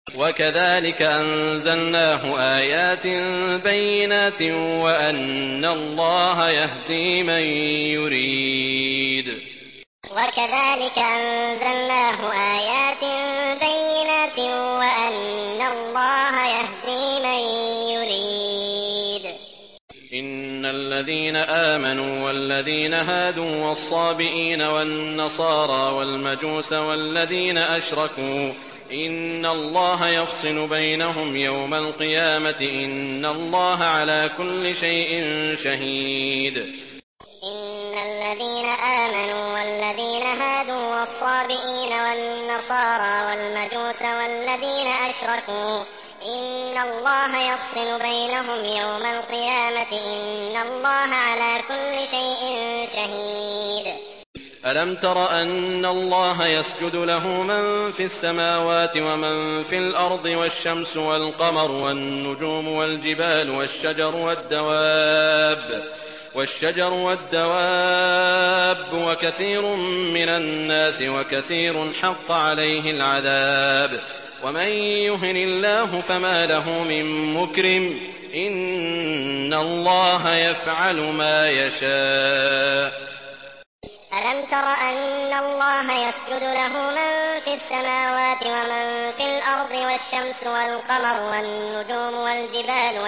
وكذلك أنزلناه آيات بينات وأن الله يهدي من يريد. وكذلك أنزلناه آيات بينات وأن الله يهدي من يريد. إن الذين آمنوا والذين هادوا والصابئين والنصارى والمجوس والذين أشركوا إن الله يفصل بينهم يوم القيامة إن الله على كل شيء شهيد. إن الذين آمنوا والذين هادوا والصابئين والنصارى والمجوس والذين أشركوا إن الله يفصل بينهم يوم القيامة إن الله على كل شيء شهيد. ألم تر أن الله يسجد له من في السماوات ومن في الأرض والشمس والقمر والنجوم والجبال والشجر والدواب وكثير من الناس وكثير حق عليه العذاب ومن يهن الله فما له من مكرم إن الله يفعل ما يشاء. ألم تر أن الله يسجد له من في السماوات ومن في الأرض والشمس والقمر والنجوم والجبال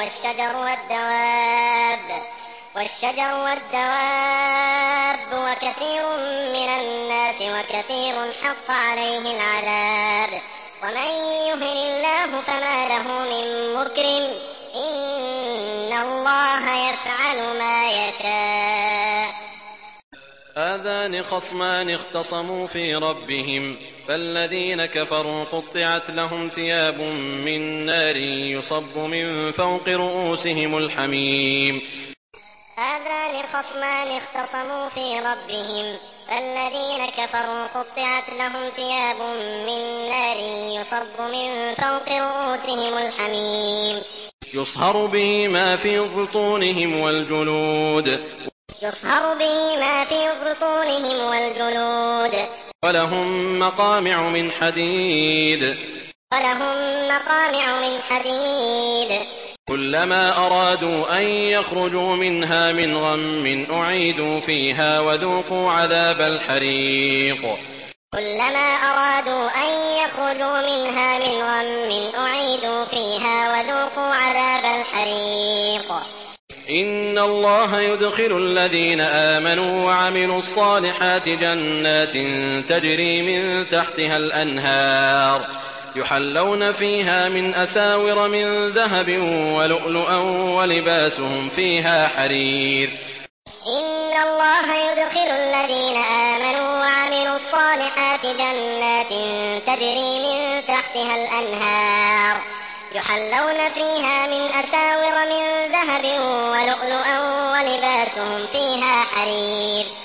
والشجر والدواب وكثير من الناس وكثير حق عليه العذاب ومن يهن الله فما له من مكرم إن الله يفعل ما يشاء. هذان خصمان اختصموا في ربهم فالذين كفروا قطعت لهم ثياب من نار يصب من فوق رؤوسهم الحميم. هذان خصمان اختصموا في ربهم فالذين كفروا قطعت لهم ثياب من نار يصب من فوق رؤوسهم الحميم يصهر به ما في بطونهم والجلود ولهم مقامع من حديد كلما أرادوا أن يخرجوا منها من غم أعيدوا فيها وذوقوا عذاب الحريق. كلما أرادوا أن يخرجوا منها من غم أعيدوا فيها وذوقوا عذاب الحريق. إن الله يدخل الذين آمنوا وعملوا الصالحات جنات تجري من تحتها الأنهار يحلون فيها من أساور من ذهب ولؤلؤا ولباسهم فيها حرير. إن الله يدخل الذين آمنوا وعملوا الصالحات جنات تجري من تحتها الأنهار يحلون فيها من أساور من ذهب ولؤلؤا ولباسهم فيها حرير.